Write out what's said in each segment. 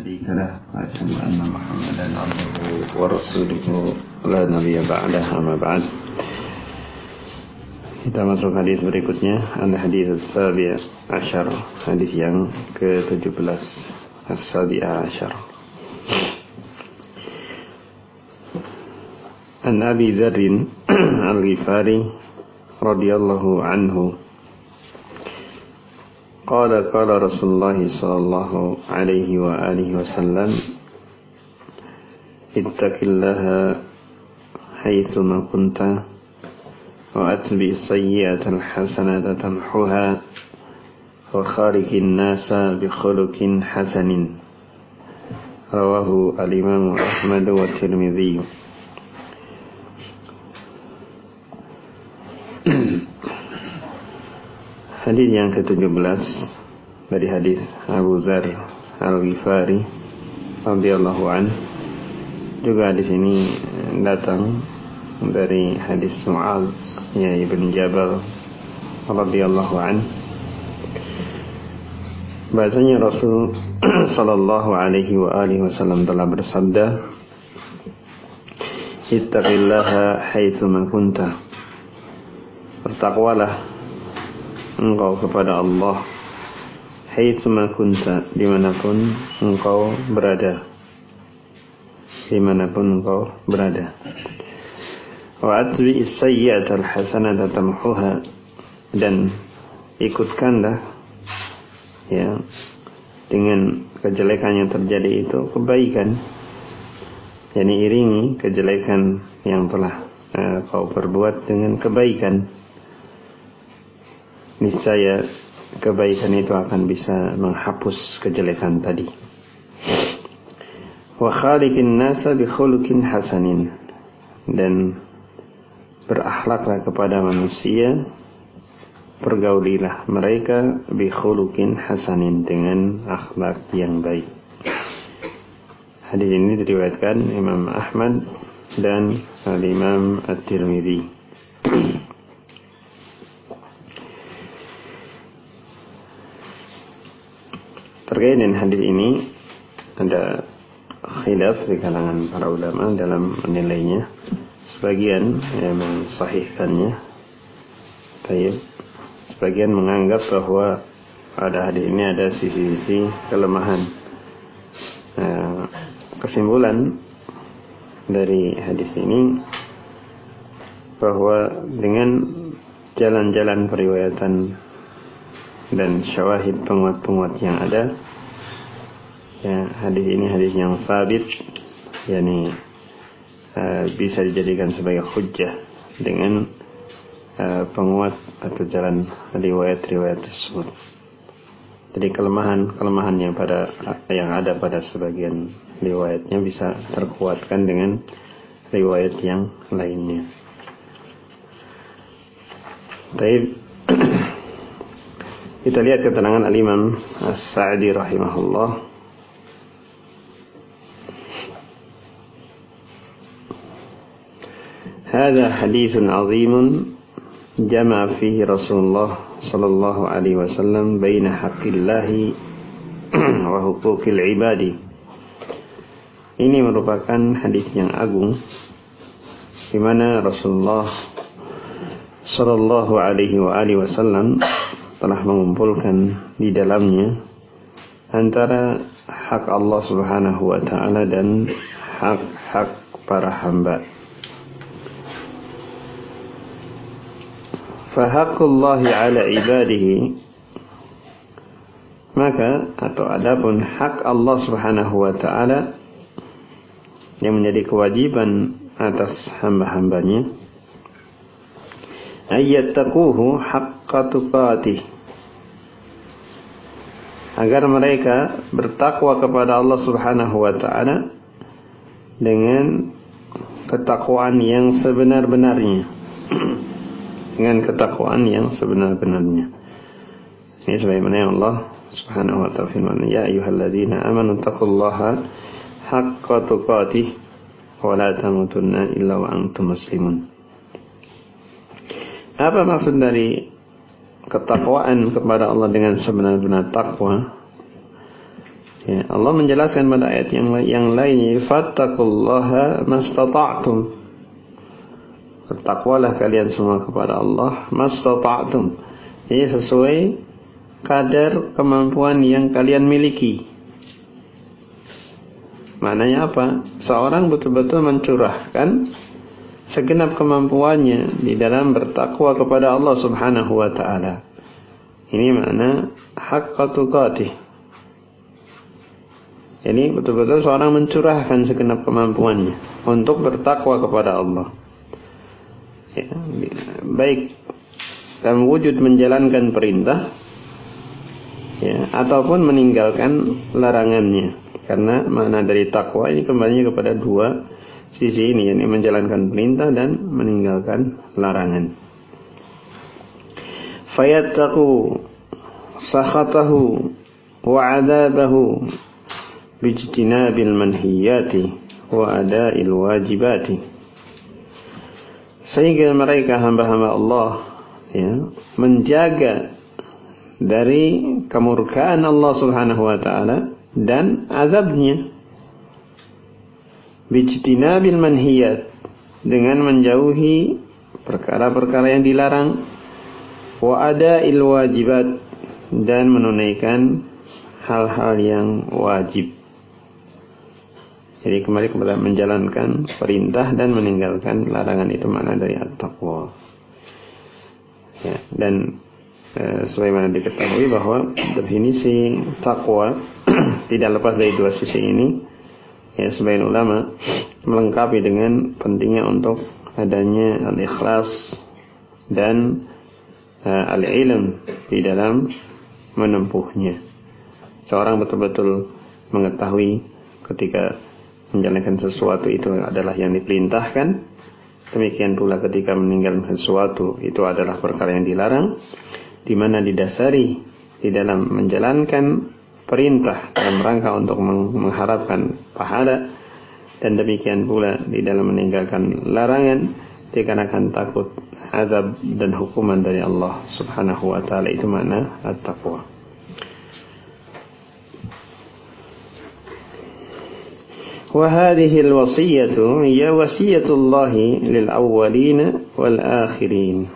شريك له وأشهد أن محمدا عبده ورسوله لا نبي بعده أما بعد. Kita masuk hadis berikutnya, al-hadis as-sabi' asyar, hadis yang ke-17, as-sabi' asyar. An Abi Dzar al-Ghifari radhiyallahu anhu qala qala Rasulullah sallallahu alaihi wa alihi wasallam ittaqillaha haitsu ma kunta wa atbi sayyi'atal hasanata tamhuha wa khaliqin nasa bi khuluqin hasanin. Rawahu al-Imam Ahmad wa Tirmidzi. Hadis yang ke-17 dari hadis Abu Dzar al-Ghifari radhiyallahu an. Juga di sini datang dari hadis Mu'adz ya Ibn Jabal radhiyallahu an. Bahasanya Rasul sallallahu alaihi wa alihi wasallam telah bersabda, ittaqillaha haitsu ma kunta. Bertakwalah engkau kepada Allah haitsu ma kunta, dimanapun engkau berada, dimanapun engkau berada. Wa atbi as-sayyi'atal hasanata tamhuha, dan ikutkanlah ya dengan kejelekan yang terjadi itu kebaikan, yakni iringi kejelekan yang telah kau perbuat dengan kebaikan. Niscaya kebaikan itu akan bisa menghapus kejelekan tadi. Wa khaliqin nasa bi khuluqin hasanin, dan berakhlaklah kepada manusia, pergaulilah mereka bi khuluqin hasanin, dengan akhlak yang baik. Hadis ini diriwayatkan Imam Ahmad dan Al-Imam At-Tirmidzi. Terkait dengan hadis ini ada khilaf di kalangan para ulama dalam menilainya. Sebagian yang mensahihkannya, sebagian menganggap bahwa pada hadis ini ada sisi-sisi kelemahan. Kesimpulan dari hadis ini bahwa dengan jalan-jalan periwayatan dan syawahid penguat-penguat yang ada, ya, hadis ini hadis yang sabit, yakni bisa dijadikan sebagai hujjah dengan penguat atau jalan riwayat-riwayat tersebut. Jadi kelemahan yang ada pada sebagian riwayatnya bisa terkuatkan dengan riwayat yang lainnya. Baik. Kita lihat keterangan Al-Imam As-Sa'di rahimahullah. Hadza haditsun 'azimun jama'a fihi Rasulullah sallallahu alaihi wasallam baina haqqillahi wa huquqil ibadi. Ini merupakan hadis yang agung di mana Rasulullah sallallahu alaihi wasallam telah mengumpulkan di dalamnya antara hak Allah Subhanahu wa taala dan hak-hak para hamba. Fa haqqullahi 'ala ibadihi, maka atau adapun hak Allah Subhanahu wa taala yang menjadi kewajiban atas hamba-hambanya, ayyattaquhu haqqa tuqatih, agar mereka bertakwa kepada Allah Subhanahu wa taala dengan ketakwaan yang sebenar-benarnya. Dengan ketakwaan yang sebenar-benarnya. Ini sebagaimana yang Allah Subhanahu wa ta'ala firman, ya ayyuhalladzina amanu taqullaha haqqa tuqatih wa la tamutunna illa wa antum muslimun. Apa maksud dari ketakwaan kepada Allah dengan sebenar-benar takwa? Ya, Allah menjelaskan pada ayat yang lainnya, fattaqullaha mastata'tum. Bertakwalah kalian semua kepada Allah mastata'tum. Jadi sesuai kadar kemampuan yang kalian miliki. Maknanya apa? Seorang betul-betul mencurahkan segenap kemampuannya di dalam bertakwa kepada Allah Subhanahu wa taala. Ini makna haqqa tuqatih. Jadi betul-betul seorang mencurahkan segenap kemampuannya untuk bertakwa kepada Allah. Ya, baik dalam wujud menjalankan perintah, ya, ataupun meninggalkan larangannya. Karena makna dari takwa ini kembalinya kepada dua sisi ini, yakni menjalankan perintah dan meninggalkan larangan. Fayattaqu sakhatahu wa 'adzabahu bijtinabil manhiyati wa ada'il wajibati. Sehingga mereka hamba-hamba Allah, ya, menjaga dari kemurkaan Allah Subhanahu wa taala dan azabnya. Bijtinabil manhiyat, dengan menjauhi perkara-perkara yang dilarang, wa ada'il wajibat, dan menunaikan hal-hal yang wajib. Jadi kembali kepada menjalankan perintah dan meninggalkan larangan, itu makna dari at-taqwa. Ya, dan sebagaimana diketahui bahwa definisi takwa tidak lepas dari dua sisi ini. Ya, sebagian ulama melengkapi dengan pentingnya untuk adanya al-ikhlas dan al-ilm di dalam menempuhnya. Seorang betul-betul mengetahui ketika menjalankan sesuatu itu adalah yang diperintahkan, demikian pula ketika meninggalkan sesuatu itu adalah perkara yang dilarang, di mana didasari di dalam menjalankan perintah dalam rangka untuk mengharapkan pahala, dan demikian pula di dalam meninggalkan larangan dikarenakan takut azab dan hukuman dari Allah Subhanahu wa taala. Itu makna at-taqwa. Wa hadhihi al-wasiyatu hiya wasiyatullah lil awwalin wal akhirin.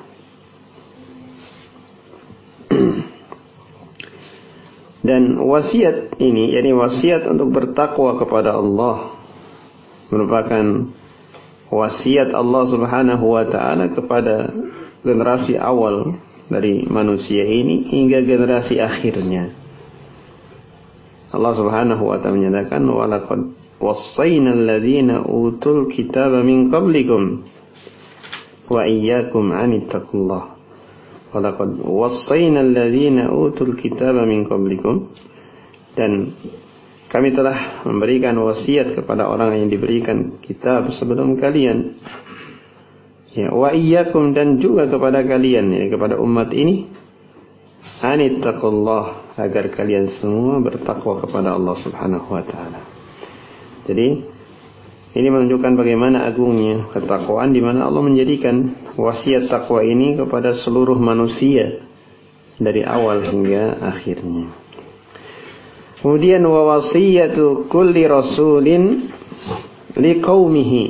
Dan wasiat ini, yakni wasiat untuk bertakwa kepada Allah, merupakan wasiat Allah Subhanahu wa taala kepada generasi awal dari manusia ini hingga generasi akhirnya. Allah Subhanahu wa taala menyatakan, wa laqad wassayna alladhina utul kitaba min qablikum wa iyyakum anittaqullah. Walaqad wassayna alladhina utul kitaba min qablikum, dan kami telah memberikan wasiat kepada orang yang diberikan kitab sebelum kalian, ya, wa iyyakum, dan juga kepada kalian, ya, kepada umat ini, anittaqullah, agar kalian semua bertakwa kepada Allah Subhanahu wa taala. Jadi ini menunjukkan bagaimana agungnya ketakwaan, di mana Allah menjadikan wasiat takwa ini kepada seluruh manusia dari awal hingga akhirnya. Kemudian wa wasiyatu kulli rasulin liqaumihi,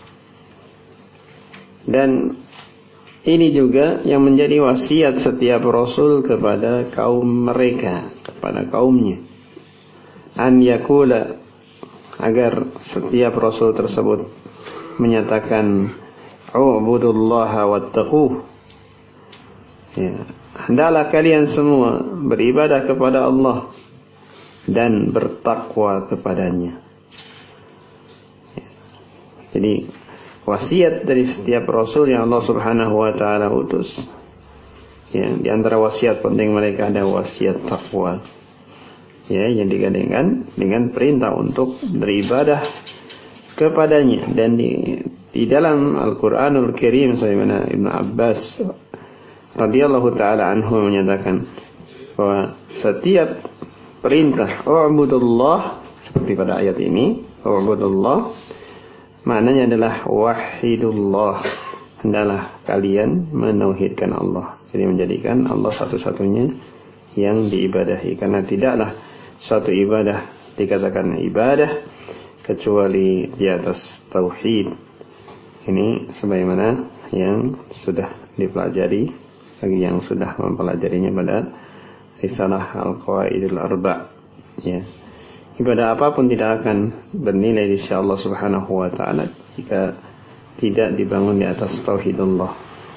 dan ini juga yang menjadi wasiat setiap rasul kepada kaum mereka, kepada kaumnya. An yakula, agar setiap rasul tersebut menyatakan u'budullaha wattaquh, ya, hendaklah kalian semua beribadah kepada Allah dan bertakwa kepadanya. Ya. Jadi wasiat dari setiap rasul yang Allah Subhanahu wa taala utus, ya, di antara wasiat penting mereka ada wasiat takwa, ya, yang digandengkan dengan perintah untuk beribadah kepadanya. Dan di dalam Al-Qur'anul Karim, sebagaimana Ibnu Abbas radhiyallahu taala anhu menyatakan bahwa setiap perintah u'budullah, seperti pada ayat ini, u'budullah, maknanya adalah wahidullah, hendaklah kalian menauhidkan Allah. Jadi menjadikan Allah satu-satunya yang diibadahi, karena tidaklah suatu ibadah dikatakan ibadah kecuali di atas tauhid. Ini sebagaimana yang sudah dipelajari bagi yang sudah mempelajarinya pada risalah Al-Qawaidul Arba', ya. Ibadah apapun tidak akan bernilai di sisi Allah Subhanahu wa taala jika tidak dibangun di atas tauhidullah.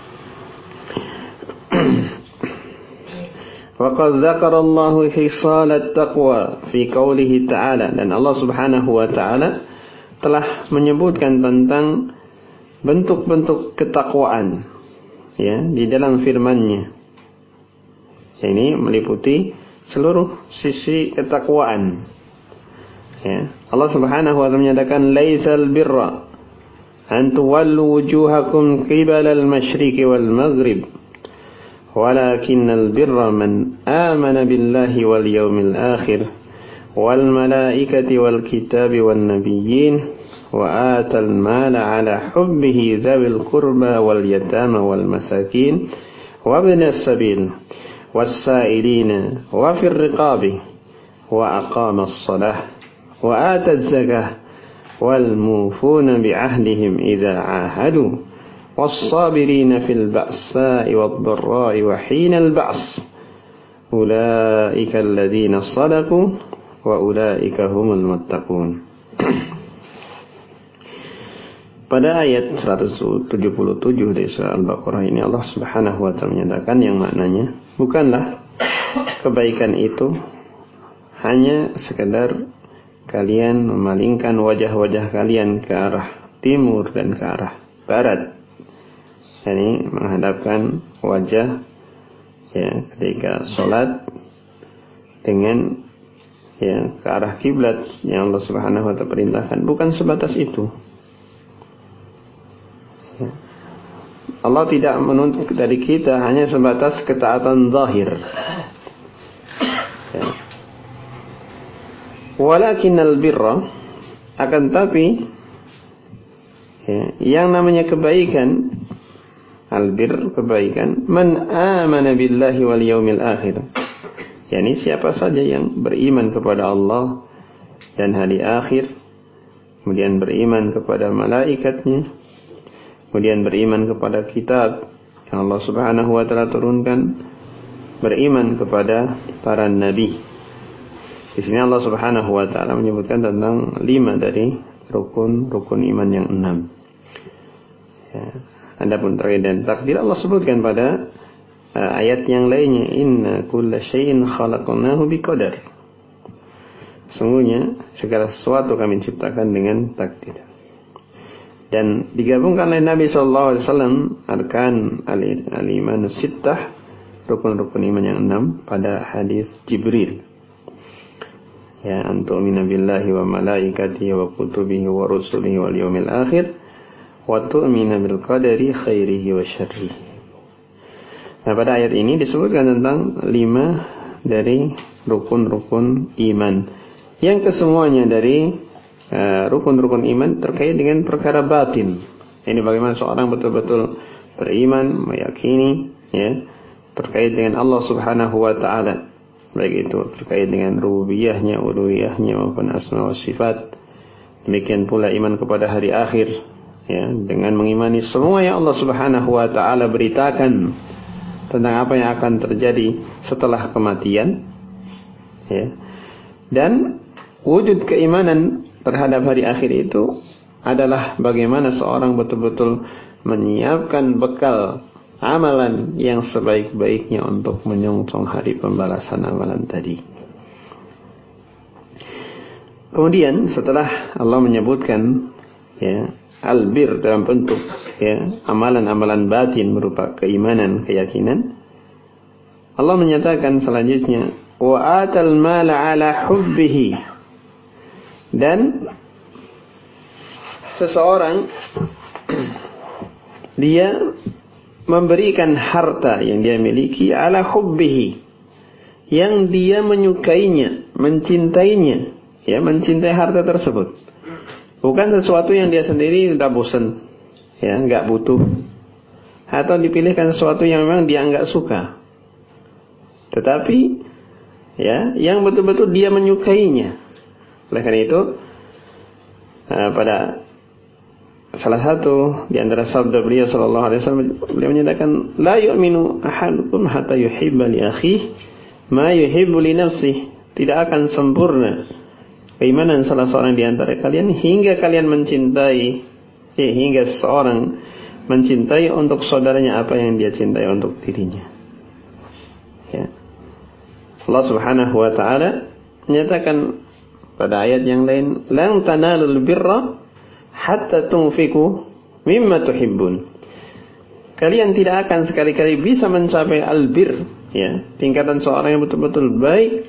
Waqad dzakara Allahu khisal at-taqwa fi qoulihi ta'ala, dan Allah Subhanahu wa taala telah menyebutkan tentang bentuk-bentuk ketakwaan, ya, di dalam firman-Nya. Ini meliputi seluruh sisi ketakwaan. Ya. Allah Subhanahu wa taala menyatakan laisal birra an tuwallu wujuhakum qibala al-masyriqi wal maghrib walakinnal birra man amana billahi wal yawmil akhir wal malaikati wal kitabi wan nabiyyin wa atal mala ala hubbihi dzawil qurba wal yatama wal masakin wa ibnas sabil was sa'ilina wa fir riqabi wa aqamas salah wa ataz zakah wal mufuna bi ahdihim idza ahadu was-sabirina fil ba'sa'i wad-dharra'i wa hinal ba's ulaika alladziina shadaqu wa ulaika humul muttaqun. Pada ayat 177 dari surah Al-Baqarah ini Allah Subhanahu wa taala menyatakan yang maknanya bukanlah kebaikan itu hanya sekedar kalian memalingkan wajah-wajah kalian ke arah timur dan ke arah barat. Yani menghadapkan wajah, ya, ketika sholat dengan, ya, ke arah kiblat yang Allah Subhanahu wa taala perintahkan. Bukan sebatas itu. Ya. Allah tidak menuntut dari kita hanya sebatas ketaatan zahir. Ya. Walakinnal birra, akan tapi, ya, yang namanya kebaikan, albir, kebaikan, man amana billahi wal yaumil akhir, yakni siapa saja yang beriman kepada Allah dan hari akhir, kemudian beriman kepada malaikatnya, kemudian beriman kepada kitab yang Allah Subhanahu wa taala turunkan, beriman kepada para nabi. Di sini Allah Subhanahu wa taala menyebutkan tentang 5 dari rukun iman yang 6. Ya. Adapun terkait dengan takdir Allah sebutkan pada ayat yang lainnya, inna kulla syai'in khalaqnahu biqadar. Sungguhnya segala sesuatu kami ciptakan dengan takdir. Dan digabungkan oleh Nabi sallallahu alaihi wasallam arkan al-iman sittah, rukun-rukun iman yang 6 pada hadis Jibril. Ya, antu'mina billahi wa malaikatihi wa kutubihi wa rusulihi wal yawmil akhir wa tu'mina bil qadari khairihi wa syarrihi. Nah, pada ayat ini disebutkan tentang 5 dari rukun-rukun iman, yang kesemuanya dari rukun-rukun iman terkait dengan perkara batin. Ini bagaimana seorang betul-betul beriman, meyakini, ya, terkait dengan Allah Subhanahu wa taala, baik itu terkait dengan rububiyahnya, uluhiyahnya maupun asma wa sifat. Demikian pula iman kepada hari akhir, ya, dengan mengimani semua yang Allah Subhanahu wa taala beritakan tentang apa yang akan terjadi setelah kematian, ya. Dan wujud keimanan terhadap hari akhir itu adalah bagaimana seorang betul-betul menyiapkan bekal amalan yang sebaik-baiknya untuk menyongsong hari pembalasan amalan tadi. Kemudian setelah Allah menyebutkan, ya, albir dalam bentuk, ya, amalan-amalan batin berupa keimanan, keyakinan, Allah menyatakan selanjutnya wa atal mala ala hubbihi, dan seseorang dia memberikan harta yang dia miliki ala hubbihi, yang dia menyukainya, mencintainya, ya, mencintai harta tersebut. Bukan sesuatu yang dia sendiri sudah bosan, ya, enggak butuh, atau dipilihkan sesuatu yang memang dia enggak suka. Tetapi, ya, yang betul-betul dia menyukainya, Oleh karena itu pada salah satu di antara sabda beliau sallallahu alaihi wasallam, beliau menyatakan la yu'minu ahadukum hatta yuhibba li akhihi ma yuhibbu li nafsihi. Tidak akan sempurna keimanan salah seorang di antara kalian hingga kalian mencintai hingga seorang mencintai untuk saudaranya apa yang dia cintai untuk dirinya. Ya. Allah Subhanahu wa taala menyatakan pada ayat yang lain, "Lan tanalul birra hatta tunfiqu mimma tuhibbun." Kalian tidak akan sekali-kali bisa mencapai albir, ya, tingkatan seorang yang betul-betul baik,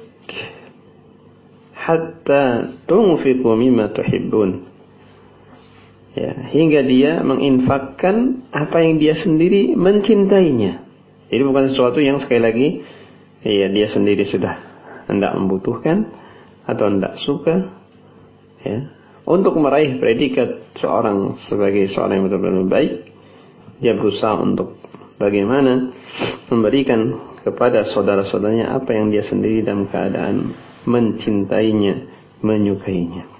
hatta tunfiqu mimma tuhibbun. Ya, hingga dia menginfakkan apa yang dia sendiri mencintainya. Jadi bukan sesuatu yang sekali lagi ya dia sendiri sudah hendak membutuhkan atau hendak suka, ya. Untuk meraih predikat seorang sebagai seorang yang betul-betul baik, dia berusaha untuk bagaimana memberikan kepada saudara-saudaranya apa yang dia sendiri dalam keadaan mencintainya, menyukainya.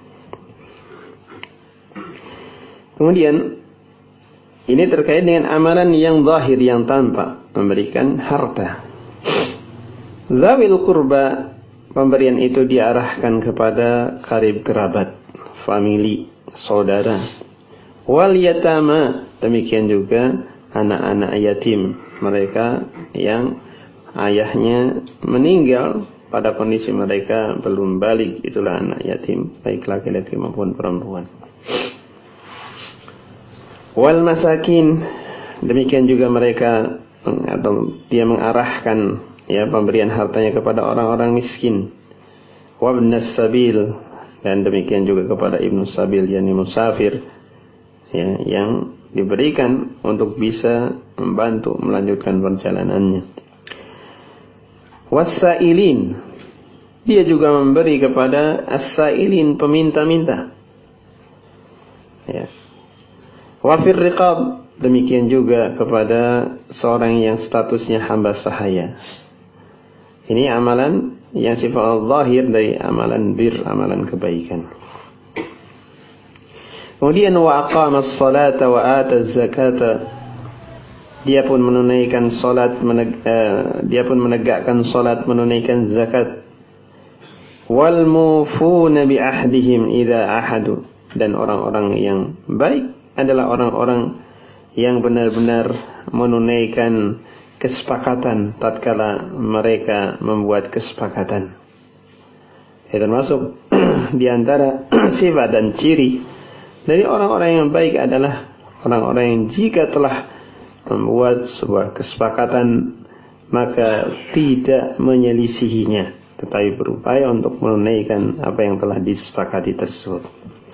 Kemudian ini terkait dengan amalan yang zahir, yang tampak, memberikan harta. Zawil qurba, pemberian itu diarahkan kepada karib kerabat, famili, saudara. Wal yatama, demikian juga anak-anak yatim, mereka yang ayahnya meninggal pada kondisi mereka belum balik, itulah anak yatim, baik laki-laki maupun perempuan. Wal masakin, demikian juga mereka atau dia mengarahkan ya pemberian hartanya kepada orang-orang miskin. Wabnas sabil, dan demikian juga kepada ibnu sabil, yakni musafir, ya, yang diberikan untuk bisa membantu melanjutkan perjalanannya. Wasailin, dia juga memberi kepada as-sailin, peminta-minta, ya. Wafir riqab, demikian juga kepada seorang yang statusnya hamba sahaya. Ini amalan yang sifat zahir dari amalan bir, amalan kebaikan. Kemudian wa aqamas salata wa ataz zakata, dia pun menunaikan salat, dia pun menegakkan salat, menunaikan zakat. Wal mufuna bi ahdihim idza ahadu, dan orang-orang yang baik adalah orang-orang yang benar-benar menunaikan kesepakatan tatkala mereka membuat kesepakatan. Itu termasuk di antara sifat dan ciri dari orang-orang yang baik adalah orang-orang yang jika telah membuat sebuah kesepakatan maka tidak menyelisihinya, tetapi berupaya untuk menunaikan apa yang telah disepakati tersebut.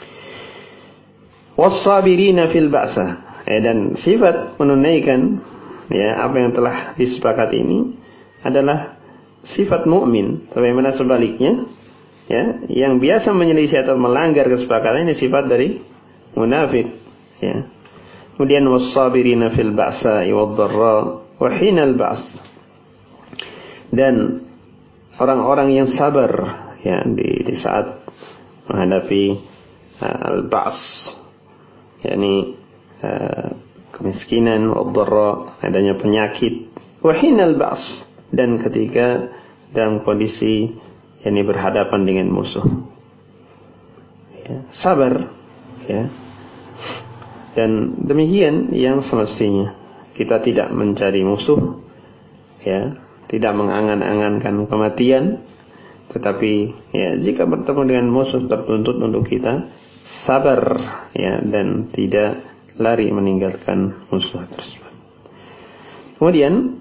Wassabirina fil ba'sa, dan sifat menunaikan ya apa yang telah disepakati ini adalah sifat mukmin. Bagaimana sebaliknya, ya, yang biasa menyelisih atau melanggar kesepakatan ini sifat dari munafik, ya. Kemudian wassabirina fil ba'sa wad-dharra wa hinal ba's, dan orang-orang yang sabar ya di saat menghadapi al-ba's, yakni kemiskinan, wad-dharra, adanya penyakit, wa hinal ba's, dan ketika dalam kondisi yakni berhadapan dengan musuh, ya, sabar, ya. Dan demikian yang semestinya kita tidak mencari musuh, ya, tidak mengangan-angankan kematian, tetapi ya jika bertemu dengan musuh tertuntut untuk kita sabar, ya, dan tidak lari meninggalkan musuh tersebut. Kemudian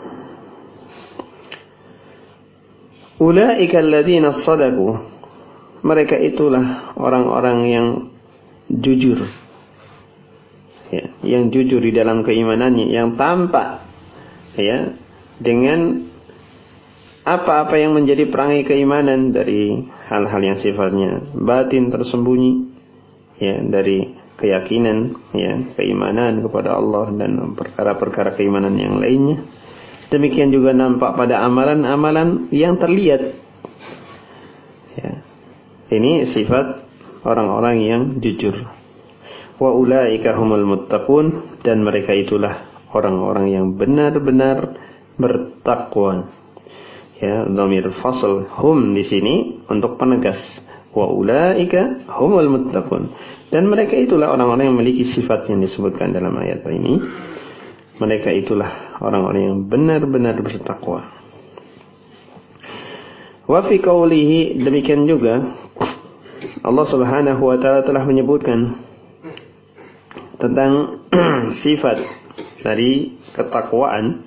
ulaika alladzina shadaqu, mereka itulah orang-orang yang jujur, ya, yang jujur di dalam keimanannya, yang tampak ya dengan apa-apa yang menjadi perangai keimanan dari hal-hal yang sifatnya batin tersembunyi, ya, dari keyakinan, ya, keimanan kepada Allah dan perkara-perkara keimanan yang lainnya. Demikian juga nampak pada amalan-amalan yang terlihat, ya, Ini sifat orang-orang yang jujur. Wa ulaika humul muttaqun, dan mereka itulah orang-orang yang benar-benar bertakwa. Ya, dhamir fasl hum di sini untuk penegas. Wa ulaika humul muttaqun, dan mereka itulah orang-orang yang memiliki sifat yang disebutkan dalam ayat ini. Mereka itulah orang-orang yang benar-benar bertakwa. Wa fi qawlihi, demikian juga Allah Subhanahu wa taala telah menyebutkan tentang sifat dari ketakwaan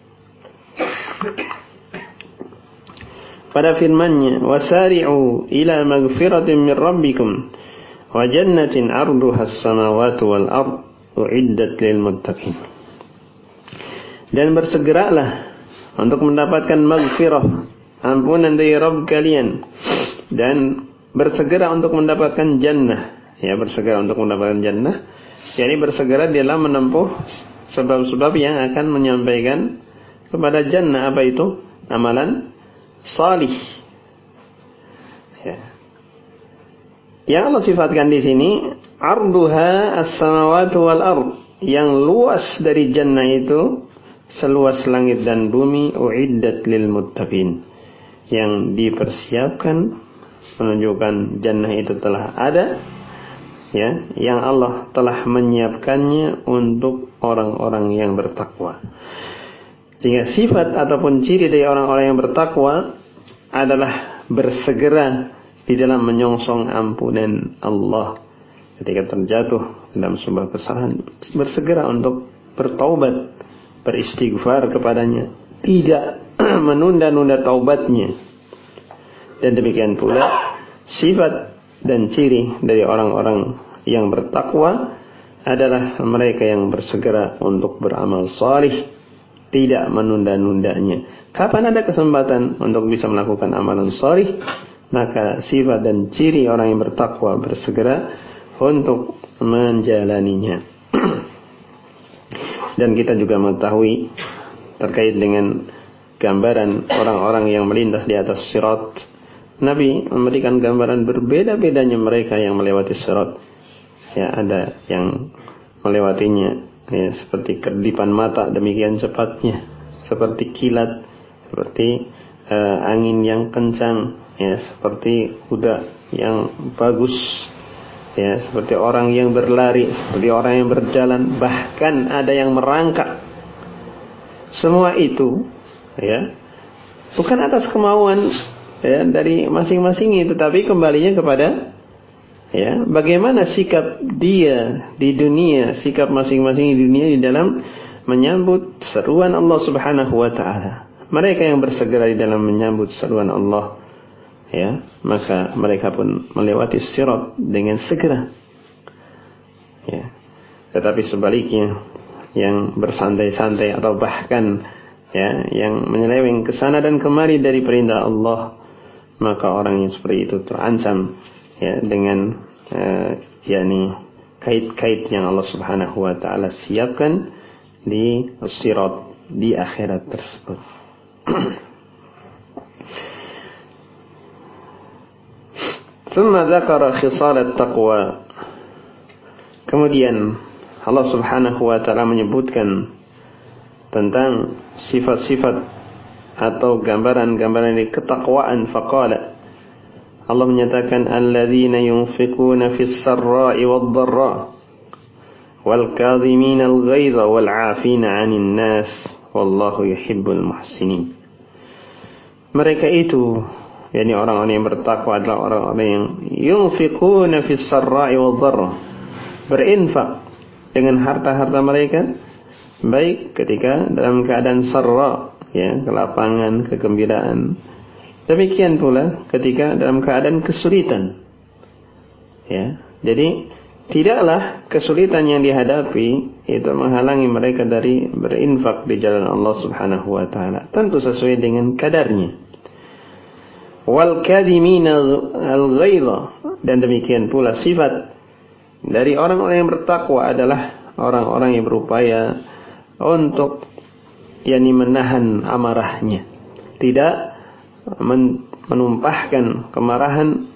pada firman-Nya, wasari'u ila magfiratin min rabbikum wa jannatin 'arduha as-samawati wal ard u'iddat lil muttaqin. Dan bersegeralah untuk mendapatkan maghfirah, ampunan dari Rabb kalian, dan bersegera untuk mendapatkan jannah. Ya, bersegera untuk mendapatkan jannah, yakni bersegera dalam menempuh sebab-sebab yang akan menyampaikan kepada jannah. Apa itu? Amalan salih. Ya. Yang Allah sifatkan di sini, arduha as-samawati wal ard, yang luas dari jannah itu seluas langit dan bumi, uiddat lil muttaqin, yang dipersiapkan, menunjukkan jannah itu telah ada, ya, yang Allah telah menyiapkannya untuk orang-orang yang bertakwa. Sehingga sifat ataupun ciri dari orang-orang yang bertakwa adalah bersegera di dalam menyongsong ampunan Allah ketika terjatuh dalam sebuah kesalahan, bersegera untuk bertaubat, beristighfar kepadanya, tidak menunda-nunda taubatnya. Dan demikian pula sifat dan ciri dari orang-orang yang bertakwa adalah mereka yang bersegera untuk beramal salih, tidak menunda-nundanya. Kapan ada kesempatan untuk bisa melakukan amalan salih, maka sifat dan ciri orang yang bertakwa bersegera untuk menjalaninya. Dan kita juga mengetahui terkait dengan gambaran orang-orang yang melintas di atas sirat, Nabi memberikan gambaran berbeda-bedanya mereka yang melewati sirat. Ya, ada yang melewatinya, ya, seperti kedipan mata, demikian cepatnya, seperti kilat, seperti angin yang kencang, ya, seperti kuda yang bagus, ya, seperti orang yang berlari, seperti orang yang berjalan, bahkan ada yang merangkak. Semua itu, ya, bukan atas kemauan, ya, dari masing-masing, tetapi kembalinya kepada, ya, bagaimana sikap dia di dunia, sikap masing-masing di dunia di dalam menyambut seruan Allah Subhanahu wa taala. Mereka yang bersegera di dalam menyambut seruan Allah, ya, maka mereka pun melewati sirat dengan segera. Ya. Tetapi sebaliknya, yang bersantai-santai atau bahkan, ya, yang menyeleweng ke sana dan kemari dari perintah Allah, maka orang yang seperti itu terancam, ya, dengan yakni kait-kait yang Allah Subhanahu wa taala siapkan di sirat di akhirat tersebut. ثم ذكر خصال التقوى. Kemudian Allah Subhanahu wa taala menyebutkan tentang sifat-sifat atau gambaran-gambaran dari ketakwaan. Faqala, Allah menyatakan, alladzina yunfiquna fis sarra'i wad dharra wal kadhimina al ghaidha wal 'afina 'anil nas wallahu yuhibbul muhsinin. Mereka itu, yakni orang-orang yang bertakwa, adalah orang-orang yang yunfiquna fis sarra'i wad dharra, berinfak dengan harta-harta mereka, baik ketika dalam keadaan sarra, ya, kelapangan, kegembiraan, demikian pula ketika dalam keadaan kesulitan. Ya, jadi tidaklah kesulitan yang dihadapi itu menghalangi mereka dari berinfak di jalan Allah Subhanahu wa taala, tentu sesuai dengan kadarnya. Wal kadhimina al-ghaidha, dan demikian pula sifat dari orang-orang yang bertakwa adalah orang-orang yang berupaya untuk, yakni, menahan amarahnya, tidak menumpahkan kemarahan,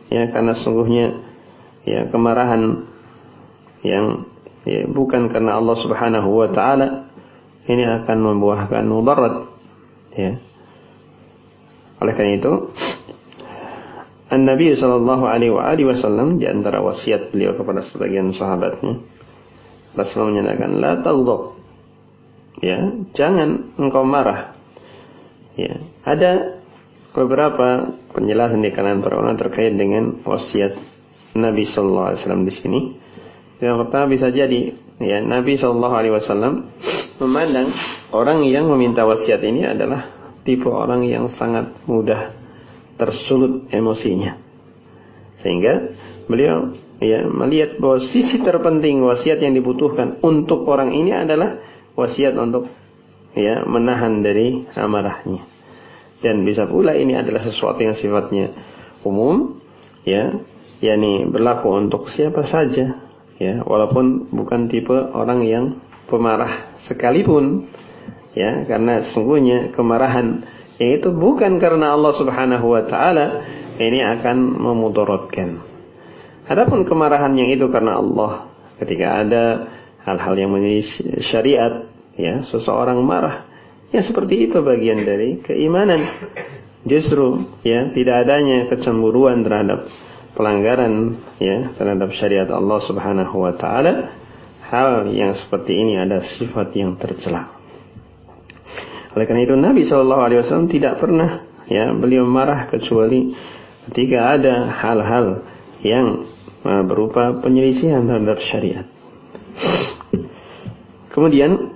ya, karena sungguhnya ya kemarahan yang ya, bukan karena Allah Subhanahu wa taala ini akan membuahkan mudarat, ya. Oleh karena itu An-Nabi sallallahu alaihi wasallam di antara wasiat beliau kepada sebagian sahabatnya, Rasulullah menyatakan la taghdab, ya, jangan engkau marah. Ya, ada beberapa penjelasan di kalangan para ulama terkait dengan wasiat Nabi sallallahu alaihi wasallam di sini. Yang pertama bisa jadi, ya, Nabi sallallahu alaihi wasallam memandang orang yang meminta wasiat ini adalah tipe orang yang sangat mudah tersulut emosinya, sehingga beliau ya melihat bahwa sisi terpenting wasiat yang dibutuhkan untuk orang ini adalah wasiat untuk ya menahan dari amarahnya. Dan bisa pula ini adalah sesuatu yang sifatnya umum, ya, yakni berlaku untuk siapa saja, ya, walaupun bukan tipe orang yang pemarah sekalipun, ya, karena sesungguhnya kemarahan itu bukan karena Allah Subhanahu wa taala, ini akan memudaratkan. Adapun kemarahan yang itu karena Allah, ketika ada hal-hal yang menjadi syariat, ya, seseorang marah, ya seperti itu bagian dari keimanan. Justru ya tidak adanya kecemburuan terhadap pelanggaran, ya, terhadap syariat Allah Subhanahu wa taala, hal yang seperti ini ada sifat yang tercela. Oleh karena itu Nabi SAW tidak pernah, ya, beliau marah kecuali ketika ada hal-hal yang berupa penyelisihan terhadap syariat. Kemudian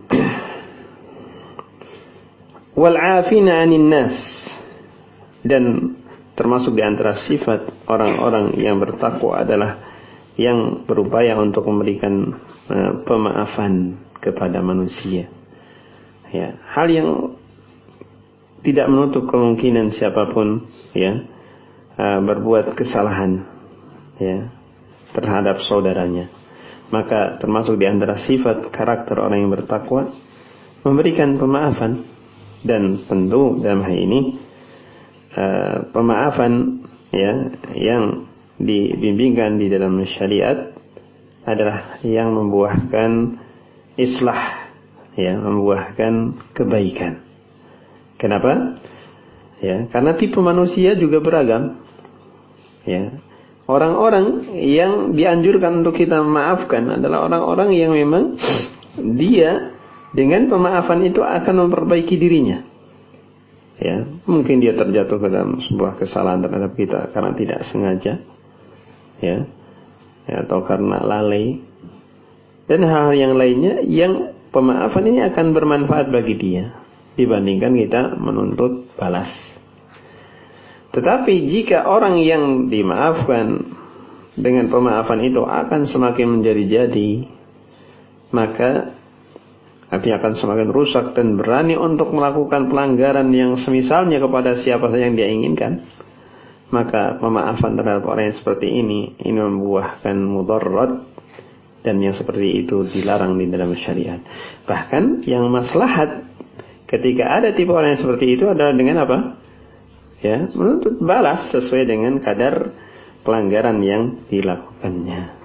wal 'afina 'anil nas, dan termasuk di antara sifat orang-orang yang bertakwa adalah yang berupaya untuk memberikan pemaafan kepada manusia. Ya, hal yang tidak menutup kemungkinan siapapun, ya, berbuat kesalahan, ya, terhadap saudaranya. Maka termasuk di antara sifat karakter orang yang bertakwa memberikan pemaafan, dan tentu dalam hal ini pemaafan, ya, yang dibimbingkan di dalam syariat adalah yang membuahkan islah, ya, membuahkan kebaikan. Kenapa? Ya, karena tipe manusia juga beragam. Ya, orang-orang yang dianjurkan untuk kita memaafkan adalah orang-orang yang memang dia dengan pemaafan itu akan memperbaiki dirinya. Ya, mungkin dia terjatuh ke dalam sebuah kesalahan terhadap kita karena tidak sengaja, ya, atau karena lalai, dan hal-hal yang lainnya yang pemaafan ini akan bermanfaat bagi dia dibandingkan kita menuntut balas. Tetapi jika orang yang dimaafkan dengan pemaafan itu akan semakin menjadi-jadi, maka artinya akan semakin rusak dan berani untuk melakukan pelanggaran yang semisalnya kepada siapa saja yang dia inginkan, maka pemaafan terhadap orang yang seperti ini membuahkan mudarat, dan yang seperti itu dilarang di dalam syariat. Bahkan yang maslahat ketika ada tipe orang yang seperti itu adalah dengan apa? Ya, menuntut balas sesuai dengan kadar pelanggaran yang dilakukannya.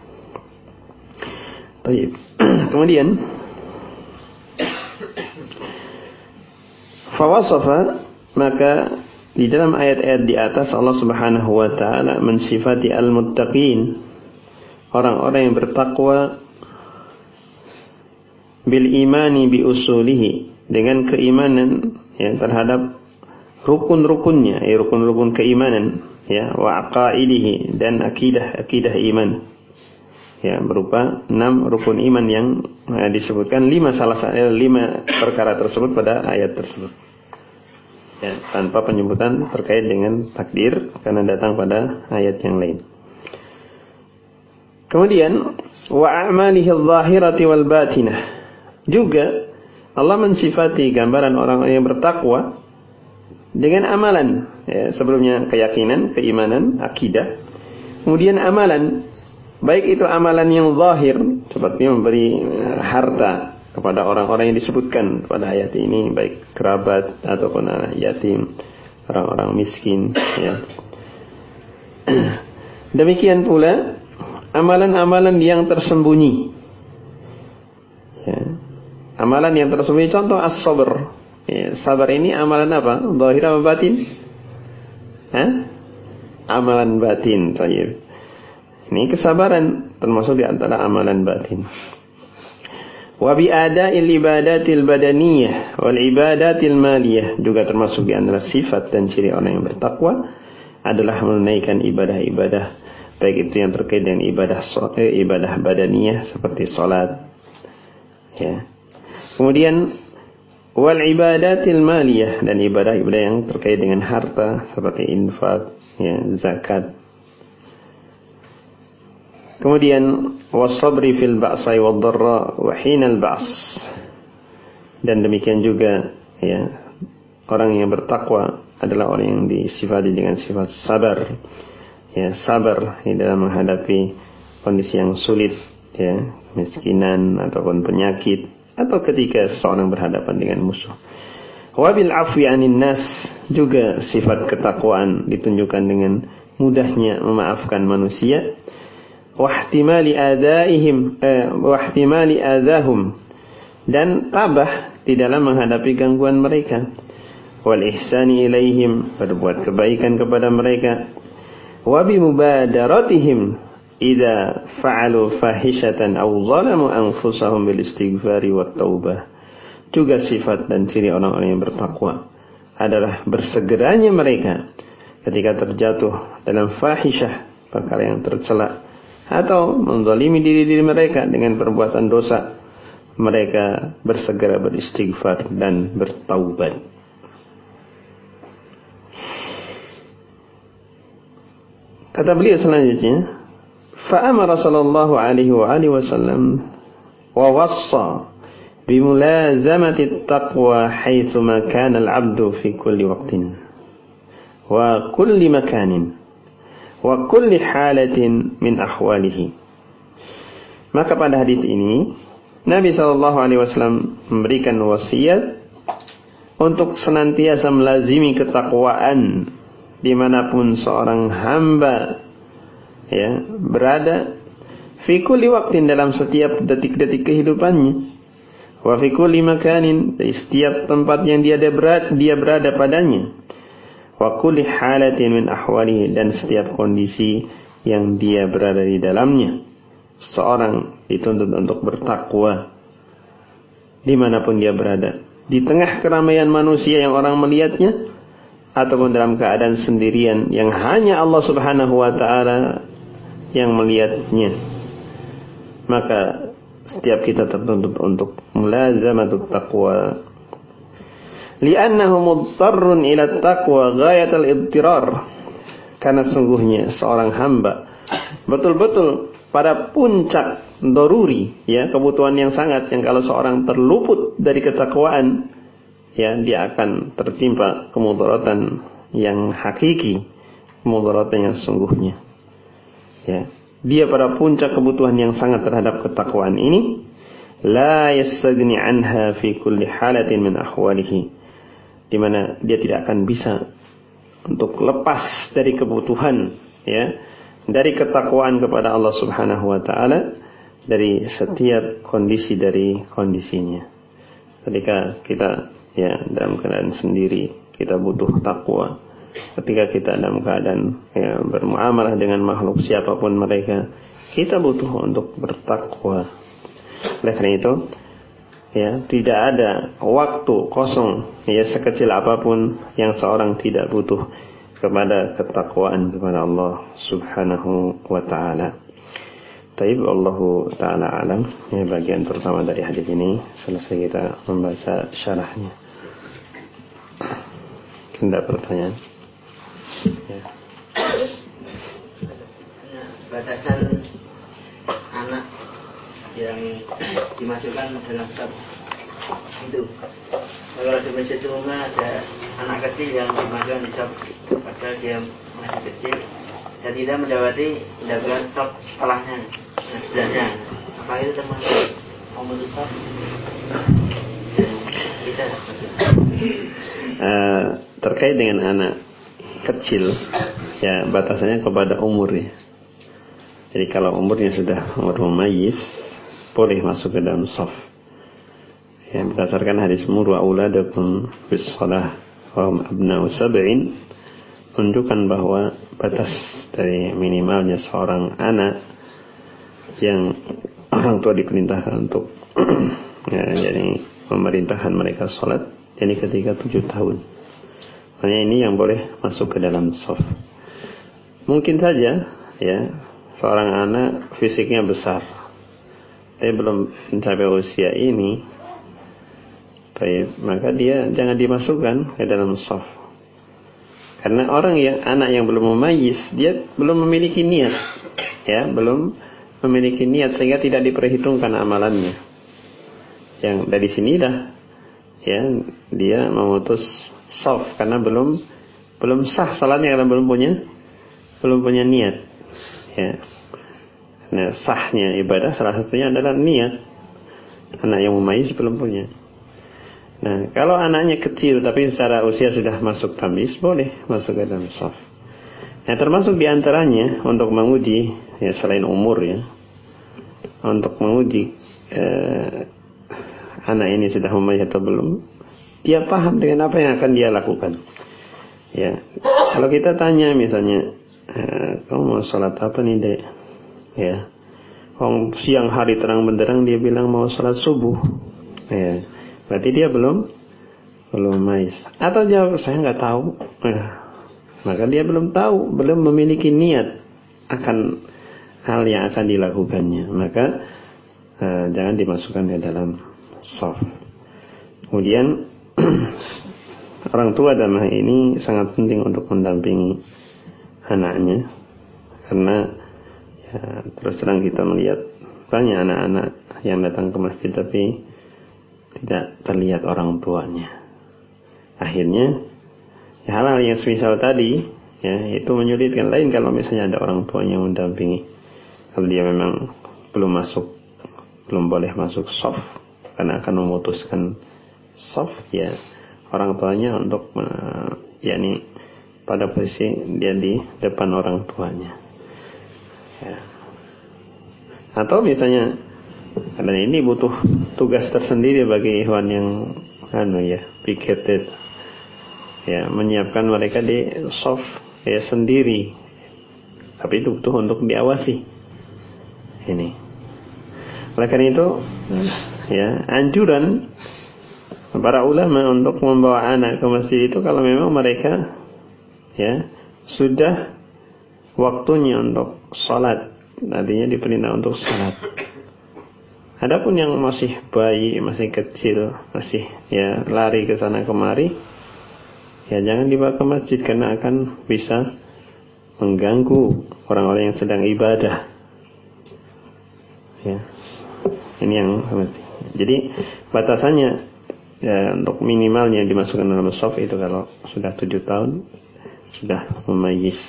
Baik. Kemudian fawasafa, maka di dalam ayat-ayat di atas Allah Subhanahu wa taala mensifati al-muttaqin, orang-orang yang bertakwa, bil imani bi usulihi, dengan keimanan, ya, terhadap rukun-rukunnya, ya, rukun-rukun keimanan, ya, wa aqaidihi, dan akidah iman, ya, berupa 6 rukun iman yang disebutkan 5 perkara tersebut pada ayat tersebut, ya, tanpa penyebutan terkait dengan takdir karena datang pada ayat yang lain. Kemudian wa a'malihi adh-dhahirati wal batinah, juga Allah mensifati gambaran orang yang bertakwa dengan amalan, ya, sebelumnya keyakinan, keimanan, akidah, kemudian amalan, baik itu amalan yang zahir seperti memberi harta kepada orang-orang yang disebutkan pada ayat ini, baik kerabat ataupun anak yatim, orang-orang miskin, ya. Demikian pula amalan-amalan yang tersembunyi. Ya. Amalan yang tersembunyi, contoh as-sabr. Ya, sabar ini amalan apa? Zahir atau batin? Amalan batin. Tayyib. Ini kesabaran termasuk di antara amalan batin. Wa bi ada'il ibadatil badaniyah wal ibadatil maliyah, juga termasuk di antara sifat dan ciri orang yang bertakwa adalah menunaikan ibadah-ibadah, baik itu yang terkait dengan ibadah badaniyah seperti salat, ya. Kemudian wal ibadatil maliyah, dan ibadah-ibadah yang terkait dengan harta seperti infak, ya, zakat. Kemudian wasabri fil ba'sai wad dharra wa hinal ba's, dan demikian juga, ya, orang yang bertakwa adalah orang yang disifati dengan sifat sabar, ya, sabar di dalam menghadapi kondisi yang sulit, ya, kemiskinan ataupun penyakit, atau ketika seorang berhadapan dengan musuh. Wabil afwi anin nas, juga sifat ketakwaan ditunjukkan dengan mudahnya memaafkan manusia. Wahtimali adahum, dan tabah di dalam menghadapi gangguan mereka. Wal ihsani ilaihim, berbuat kebaikan kepada mereka. Wa bi mubadaratihim idza fa'alu fahishatan aw zalamu anfusahum bil istighfari wat taubah. Juga sifat dan ciri orang-orang yang bertakwa adalah bersegeranya mereka ketika terjatuh dalam fahishah, perkara yang tercela, atau menzalimi diri mereka dengan perbuatan dosa, mereka bersegera beristighfar dan bertaubat. Kata beliau selanjutnya, fa'amara sallallahu alaihi wasallam wa wassa bimulazamati taqwa haitsuma kana al-'abdu fi kulli waqtin wa kulli makanin wa kulli halatin min ahwalihi. Maka pada hadis ini Nabi SAW memberikan wasiat untuk senantiasa melazimi ketakwaan dimanapun seorang hamba, ya, berada, fi kulli waqtin, dalam setiap detik-detik kehidupannya, wa fi kulli makanin, di setiap tempat yang dia berada padanya, wa kulli halatin min ahwalihi, dan setiap kondisi yang dia berada di dalamnya. Seorang dituntut untuk bertakwa dimanapun dia berada, di tengah keramaian manusia yang orang melihatnya, ataupun dalam keadaan sendirian yang hanya Allah Subhanahu wa ta'ala yang melihatnya. Maka setiap kita tertuntut untuk mulazamatut taqwa, li'annahu mudtarrun ila taqwa ghayatal idtirar, karena sungguhnya seorang hamba betul-betul pada puncak daruri, ya, kebutuhan yang sangat, yang kalau seorang terluput dari ketakwaan, ya, dia akan tertimpa kemudaratan yang hakiki, kemudaratan yang sesungguhnya, ya. Dia pada puncak kebutuhan yang sangat terhadap ketakwaan ini, la yastagni anha fi kulli halatin min ahwalihi, di mana dia tidak akan bisa untuk lepas dari kebutuhan, ya, dari ketakwaan kepada Allah Subhanahu wa ta'ala, dari setiap kondisi dari kondisinya. Ketika kita, ya, dalam keadaan sendiri, kita butuh takwa. Ketika kita dalam keadaan, ya, bermuamalah dengan makhluk siapapun mereka, kita butuh untuk bertakwa. Oleh karena itu, ya, tidak ada waktu kosong, ya, sekecil apapun yang seorang tidak butuh kepada ketakwaan kepada Allah Subhanahu wa ta'ala. Taib, Allahu ta'ala alam. Ya, bagian pertama dari hadis ini selesai kita membaca syarahnya. Tidak pertanyaan? Ya. Batasan anak yang dimasukkan dalam sab itu, kalau di masjid umumnya ada anak kecil yang dimasukkan di sab padahal dia masih kecil dan tidak mendapatkan sab setelahnya, sebenarnya apa itu termasuk memutus sab? Kita terkait dengan anak kecil, ya, batasannya kepada umur, ya. Jadi kalau umurnya sudah umur mumayyiz, boleh masuk ke dalam shaf. Ya, berdasarkan hadis muru auladakum bis shalah wa hum abna'u sab'in, menunjukkan bahwa batas dari minimalnya seorang anak yang orang tua diperintahkan untuk ya, jadi memerintahkan mereka sholat, jadi ketika 7 tahun. Hanya ini yang boleh masuk ke dalam shaf. Mungkin saja ya seorang anak fisiknya besar, tapi belum mencapai usia ini, maka dia jangan dimasukkan ke dalam shaf. Karena anak yang belum mumayyiz, dia belum memiliki niat, ya belum memiliki niat sehingga tidak diperhitungkan amalannya. Yang dari sini dah, ya dia memutus shaf karena belum sah salatnya karena belum punya niat. Ya. Nah, sahnya ibadah salah satunya adalah niat. Anak yang mumayyiz belum punya. Nah, kalau anaknya kecil tapi secara usia sudah masuk tamyiz, boleh masuk ke dalam shaf. Nah, termasuk diantaranya untuk menguji, ya selain umur ya, untuk menguji anak ini sudah mumayyiz atau belum, dia paham dengan apa yang akan dia lakukan. Ya, kalau kita tanya misalnya, kamu mau sholat apa nih dek? Ya, siang hari terang benderang dia bilang mau sholat subuh. Ya, berarti dia belum mumayyiz. Atau jawab saya nggak tahu. Maka dia belum tahu, belum memiliki niat akan hal yang akan dilakukannya. Maka jangan dimasukkan ke dalam shaf. Kemudian orang tua dalam hal ini sangat penting untuk mendampingi anaknya, karena ya, terus terang kita melihat banyak anak-anak yang datang ke masjid tapi tidak terlihat orang tuanya. Akhirnya ya, hal-hal yang semisal tadi ya, itu menyulitkan. Lain kalau misalnya ada orang tuanya yang mendampingi. Kalau dia memang belum boleh masuk shaf karena akan memutuskan shaf, ya orang tuanya untuk yakni pada posisi dia di depan orang tuanya. Ya. Atau misalnya karena ini butuh tugas tersendiri bagi ikhwan yang piketed, ya menyiapkan mereka di shaf ya sendiri, tapi itu butuh untuk diawasi. Ini oleh karena itu ya anjuran para ulama untuk membawa anak ke masjid itu kalau memang mereka ya sudah waktunya untuk sholat, artinya diperintah untuk sholat. Adapun yang masih bayi, masih kecil, masih ya lari ke sana kemari, ya jangan dibawa ke masjid karena akan bisa mengganggu orang-orang yang sedang ibadah. Ya, ini yang mesti. Jadi batasannya ya, untuk minimalnya dimasukkan dalam shaf itu kalau sudah 7 tahun sudah mumayyiz.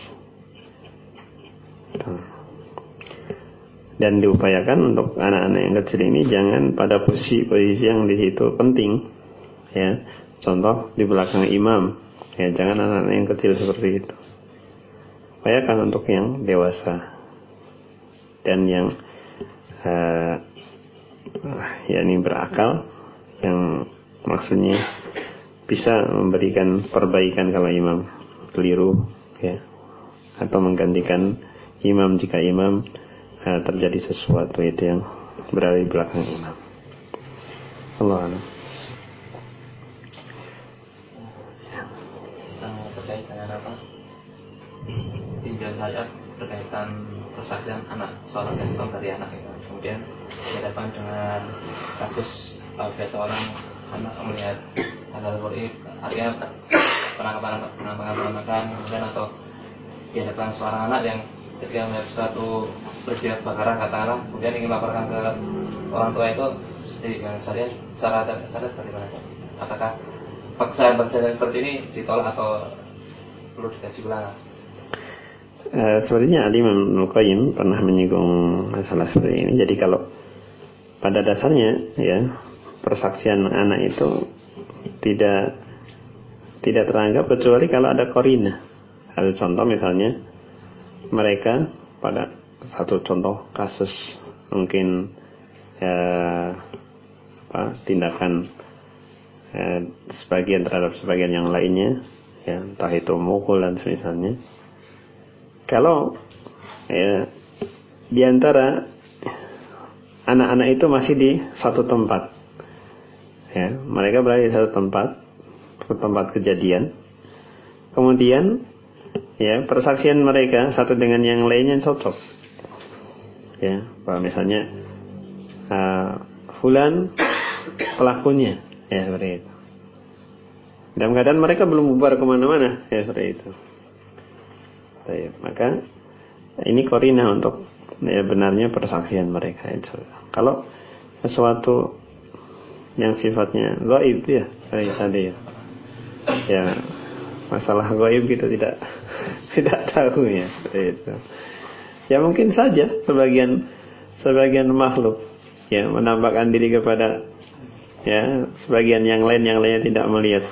Dan diupayakan untuk anak-anak yang kecil ini jangan pada posisi yang di situ penting. Ya, contoh di belakang imam. Ya, jangan anak-anak yang kecil seperti itu. Upayakan untuk yang dewasa dan yang yakni berakal, yang maksudnya bisa memberikan perbaikan kalau imam keliru, ya, atau menggantikan imam jika imam terjadi sesuatu itu yang berada di belakang imam. Allah a'lam. Terkait dengan apa? Tinjauan syariat berkaitan persaksian anak, sholat dan hukum dari anak itu. Kemudian dihadapkan dengan kasus biasa orang anak melihat hal-hal goib, artinya penangkapan kemudian atau dihadapkan seorang anak yang ketika melihat suatu peristiwa kebakaran katakanlah, kemudian ingin melaporkan ke orang tua itu, jadi dengan syariat bagaimana? Apakah percayaan seperti ini ditolak atau perlu dikaji ulang? Sebenarnya Imam Ibnu Qayyim pernah menyinggung masalah seperti ini. Jadi kalau pada dasarnya ya persaksian anak itu tidak teranggap kecuali kalau ada qarinah. Ada contoh misalnya mereka pada satu contoh kasus mungkin tindakan sebagian terhadap sebagian yang lainnya, ya, entah itu mukul dan semisalnya. Kalau di antara anak-anak itu masih di satu tempat, ya, mereka berada di satu tempat kejadian, kemudian ya persaksian mereka satu dengan yang lainnya cocok, ya, misalnya fulan pelakunya, ya, seperti itu. Dalam keadaan mereka belum bubar kemana-mana, ya, seperti itu. Baik, maka ini korina untuk ya benarnya persaksian mereka itu. Kalau sesuatu yang sifatnya gaib, ya, kayak tadi, ya, masalah gaib kita tidak tahu, ya, itu. Ya mungkin saja sebagian makhluk, ya, menampakkan diri kepada, ya, sebagian yang lainnya tidak melihat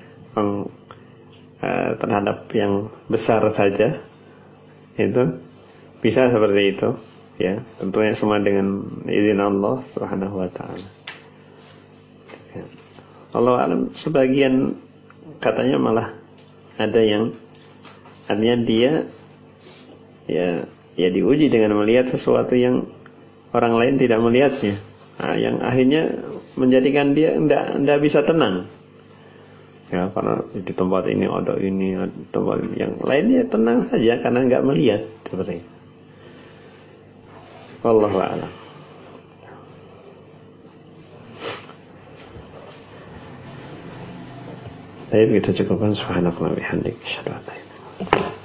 terhadap yang besar saja, itu bisa seperti itu, ya, tentunya semua dengan izin Allah Subhanahu wa taala. Ya. Allah alam, sebagian katanya malah ada yang artinya dia ya diuji dengan melihat sesuatu yang orang lain tidak melihatnya. Nah, yang akhirnya menjadikan dia tidak bisa tenang. Ya, karena di tempat ini ada ini, tempat yang lainnya tenang saja karena nggak melihat, seperti itu. Wallahu a'lam. Baik, kita cukupkan. Subhanallah wa bihamdihi, asyhadu an la ilaha illa anta